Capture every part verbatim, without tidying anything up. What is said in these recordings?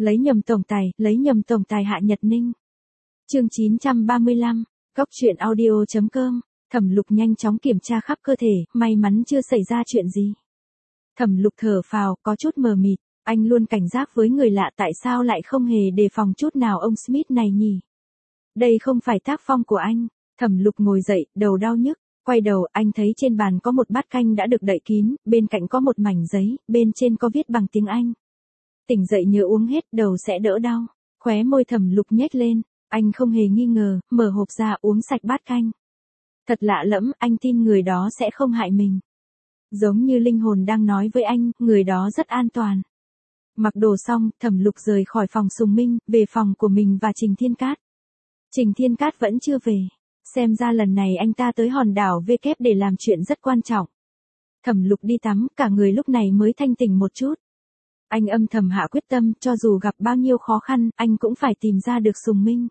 lấy nhầm tổng tài, lấy nhầm tổng tài Hạ Nhật Ninh. Chương chín trăm ba mươi lăm, Góc truyện audio chấm com. Thẩm Lục nhanh chóng kiểm tra khắp cơ thể, may mắn chưa xảy ra chuyện gì. Thẩm Lục thở phào, có chút mờ mịt, anh luôn cảnh giác với người lạ, tại sao lại không hề đề phòng chút nào ông Smith này nhỉ? Đây không phải tác phong của anh. Thẩm Lục ngồi dậy, đầu đau nhức, quay đầu, anh thấy trên bàn có một bát canh đã được đậy kín, bên cạnh có một mảnh giấy, bên trên có viết bằng tiếng Anh. Tỉnh dậy nhớ uống hết, đầu sẽ đỡ đau. Khóe môi Thẩm Lục nhếch lên, anh không hề nghi ngờ, mở hộp ra uống sạch bát canh. Thật lạ lẫm, anh tin người đó sẽ không hại mình. Giống như linh hồn đang nói với anh, người đó rất an toàn. Mặc đồ xong, Thẩm Lục rời khỏi phòng Sùng Minh, về phòng của mình và Trình Thiên Cát. Trình Thiên Cát vẫn chưa về. Xem ra lần này anh ta tới hòn đảo V kép để làm chuyện rất quan trọng. Thẩm Lục đi tắm, cả người lúc này mới thanh tỉnh một chút. Anh âm thầm hạ quyết tâm, cho dù gặp bao nhiêu khó khăn, anh cũng phải tìm ra được Sùng Minh.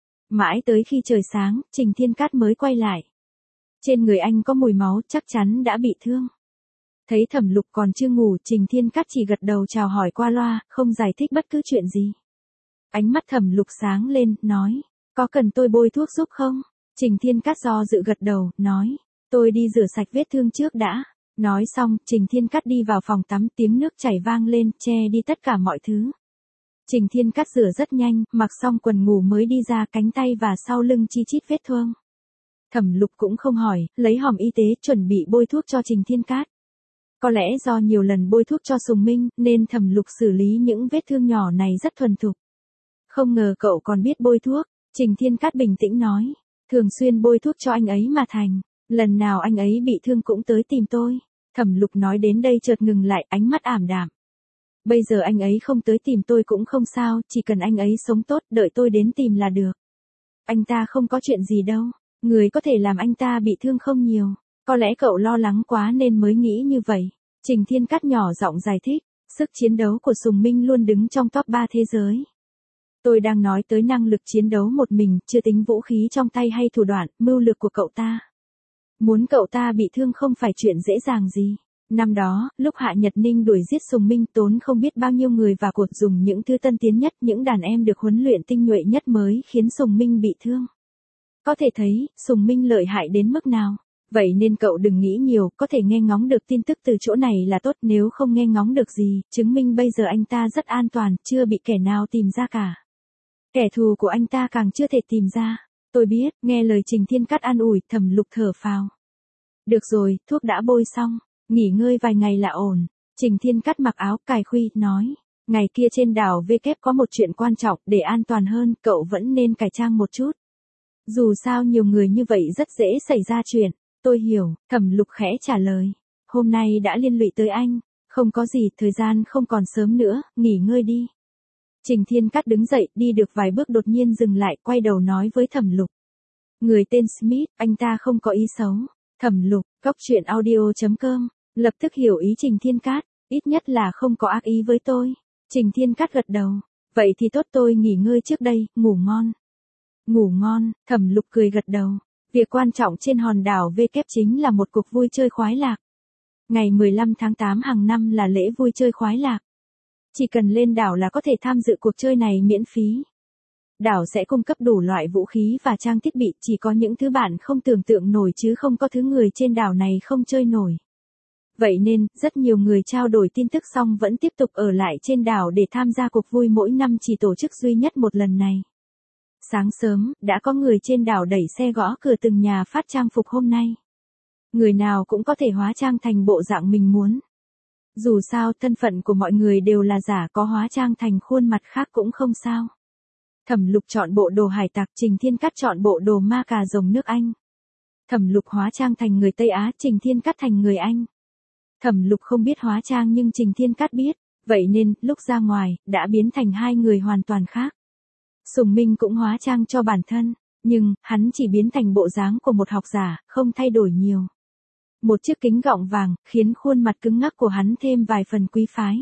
Mãi tới khi trời sáng, Trình Thiên Cát mới quay lại. Trên người anh có mùi máu, chắc chắn đã bị thương. Thấy Thẩm Lục còn chưa ngủ, Trình Thiên Cát chỉ gật đầu chào hỏi qua loa, không giải thích bất cứ chuyện gì. Ánh mắt Thẩm Lục sáng lên, nói, có cần tôi bôi thuốc giúp không? Trình Thiên Cát do dự gật đầu, nói, tôi đi rửa sạch vết thương trước đã. Nói xong, Trình Thiên Cát đi vào phòng tắm, tiếng nước chảy vang lên, che đi tất cả mọi thứ. Trình Thiên Cát rửa rất nhanh, mặc xong quần ngủ mới đi ra, cánh tay và sau lưng chi chít vết thương. Thẩm Lục cũng không hỏi, lấy hòm y tế chuẩn bị bôi thuốc cho Trình Thiên Cát. Có lẽ do nhiều lần bôi thuốc cho Sùng Minh, nên Thẩm Lục xử lý những vết thương nhỏ này rất thuần thục. Không ngờ cậu còn biết bôi thuốc. Trình Thiên Cát bình tĩnh nói, thường xuyên bôi thuốc cho anh ấy mà thành. Lần nào anh ấy bị thương cũng tới tìm tôi. Thẩm Lục nói đến đây chợt ngừng lại, ánh mắt ảm đạm. Bây giờ anh ấy không tới tìm tôi cũng không sao, chỉ cần anh ấy sống tốt, đợi tôi đến tìm là được. Anh ta không có chuyện gì đâu. Người có thể làm anh ta bị thương không nhiều. Có lẽ cậu lo lắng quá nên mới nghĩ như vậy. Trình Thiên Cát nhỏ giọng giải thích, sức chiến đấu của Sùng Minh luôn đứng trong top ba thế giới. Tôi đang nói tới năng lực chiến đấu một mình, chưa tính vũ khí trong tay hay thủ đoạn, mưu lược của cậu ta. Muốn cậu ta bị thương không phải chuyện dễ dàng gì. Năm đó, lúc Hạ Nhật Ninh đuổi giết Sùng Minh tốn không biết bao nhiêu người và cuộc dùng những thứ tân tiến nhất, những đàn em được huấn luyện tinh nhuệ nhất mới khiến Sùng Minh bị thương. Có thể thấy, Sùng Minh lợi hại đến mức nào. Vậy nên cậu đừng nghĩ nhiều, có thể nghe ngóng được tin tức từ chỗ này là tốt, nếu không nghe ngóng được gì, chứng minh bây giờ anh ta rất an toàn, chưa bị kẻ nào tìm ra cả. Kẻ thù của anh ta càng chưa thể tìm ra. Tôi biết, nghe lời Trình Thiên Cát an ủi, Thẩm Lục thở phào. Được rồi, thuốc đã bôi xong, nghỉ ngơi vài ngày là ổn. Trình Thiên Cát mặc áo cài khuy, nói, ngày kia trên đảo V kép có một chuyện quan trọng, để an toàn hơn, cậu vẫn nên cải trang một chút. Dù sao nhiều người như vậy rất dễ xảy ra chuyện. Tôi hiểu, Thẩm Lục khẽ trả lời. Hôm nay đã liên lụy tới anh. Không có gì, thời gian không còn sớm nữa, nghỉ ngơi đi. Trình Thiên Cát đứng dậy, đi được vài bước đột nhiên dừng lại, quay đầu nói với Thẩm Lục. Người tên Smith, anh ta không có ý xấu. Thẩm Lục, Góc truyện audio chấm com, lập tức hiểu ý Trình Thiên Cát, ít nhất là không có ác ý với tôi. Trình Thiên Cát gật đầu. Vậy thì tốt, tôi nghỉ ngơi trước đây, ngủ ngon. Ngủ ngon, Thẩm Lục cười gật đầu. Việc quan trọng trên hòn đảo V kép chính là một cuộc vui chơi khoái lạc. Ngày mười lăm tháng tám hàng năm là lễ vui chơi khoái lạc. Chỉ cần lên đảo là có thể tham dự cuộc chơi này miễn phí. Đảo sẽ cung cấp đủ loại vũ khí và trang thiết bị, chỉ có những thứ bạn không tưởng tượng nổi chứ không có thứ người trên đảo này không chơi nổi. Vậy nên, rất nhiều người trao đổi tin tức xong vẫn tiếp tục ở lại trên đảo để tham gia cuộc vui mỗi năm chỉ tổ chức duy nhất một lần này. Sáng sớm, đã có người trên đảo đẩy xe gõ cửa từng nhà phát trang phục hôm nay. Người nào cũng có thể hóa trang thành bộ dạng mình muốn. Dù sao, thân phận của mọi người đều là giả, có hóa trang thành khuôn mặt khác cũng không sao. Thẩm Lục chọn bộ đồ hải tặc, Trình Thiên Cát chọn bộ đồ ma cà rồng nước Anh. Thẩm Lục hóa trang thành người Tây Á, Trình Thiên Cát thành người Anh. Thẩm Lục không biết hóa trang nhưng Trình Thiên Cát biết, vậy nên, lúc ra ngoài, đã biến thành hai người hoàn toàn khác. Sùng Minh cũng hóa trang cho bản thân, nhưng, hắn chỉ biến thành bộ dáng của một học giả, không thay đổi nhiều. Một chiếc kính gọng vàng, khiến khuôn mặt cứng ngắc của hắn thêm vài phần quý phái.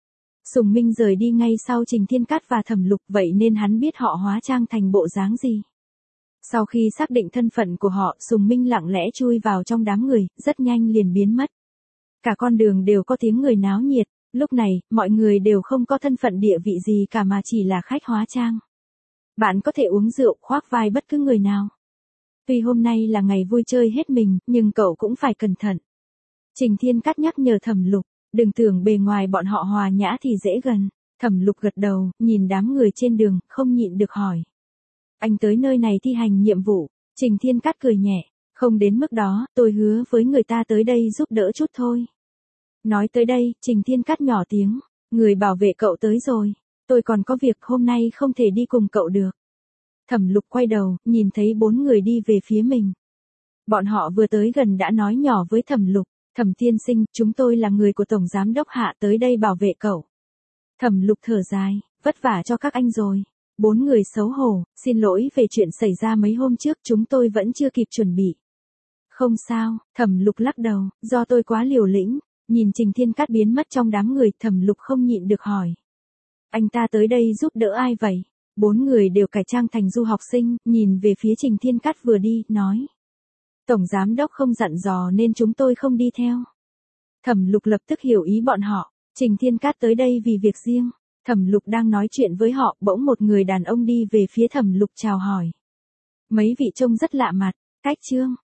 Sùng Minh rời đi ngay sau Trình Thiên Cát và Thẩm Lục, vậy nên hắn biết họ hóa trang thành bộ dáng gì. Sau khi xác định thân phận của họ, Sùng Minh lặng lẽ chui vào trong đám người, rất nhanh liền biến mất. Cả con đường đều có tiếng người náo nhiệt, Lúc này, mọi người đều không có thân phận địa vị gì cả mà chỉ là khách hóa trang. Bạn có thể uống rượu khoác vai bất cứ người nào. Tuy hôm nay là ngày vui chơi hết mình, nhưng cậu cũng phải cẩn thận. Trình Thiên Cát nhắc nhở Thẩm Lục, đừng tưởng bề ngoài bọn họ hòa nhã thì dễ gần. Thẩm Lục gật đầu, nhìn đám người trên đường, không nhịn được hỏi. Anh tới nơi này thi hành nhiệm vụ. Trình Thiên Cát cười nhẹ, không đến mức đó, tôi hứa với người ta tới đây giúp đỡ chút thôi. Nói tới đây, Trình Thiên Cát nhỏ tiếng, người bảo vệ cậu tới rồi, tôi còn có việc hôm nay không thể đi cùng cậu được. Thẩm Lục quay đầu, nhìn thấy bốn người đi về phía mình. Bọn họ vừa tới gần đã nói nhỏ với Thẩm Lục, Thẩm tiên sinh, chúng tôi là người của Tổng Giám Đốc Hạ tới đây bảo vệ cậu. Thẩm Lục thở dài, vất vả cho các anh rồi. Bốn người xấu hổ, xin lỗi về chuyện xảy ra mấy hôm trước, chúng tôi vẫn chưa kịp chuẩn bị. Không sao, Thẩm Lục lắc đầu, do tôi quá liều lĩnh. Nhìn Trình Thiên Cát biến mất trong đám người, Thẩm Lục không nhịn được hỏi. Anh ta tới đây giúp đỡ ai vậy? Bốn người đều cải trang thành du học sinh, nhìn về phía Trình Thiên Cát vừa đi, nói. Tổng Giám Đốc không dặn dò nên chúng tôi không đi theo. Thẩm Lục lập tức hiểu ý bọn họ, Trình Thiên Cát tới đây vì việc riêng. Thẩm Lục đang nói chuyện với họ, bỗng một người đàn ông đi về phía Thẩm Lục chào hỏi. Mấy vị trông rất lạ mặt, Cách Trương,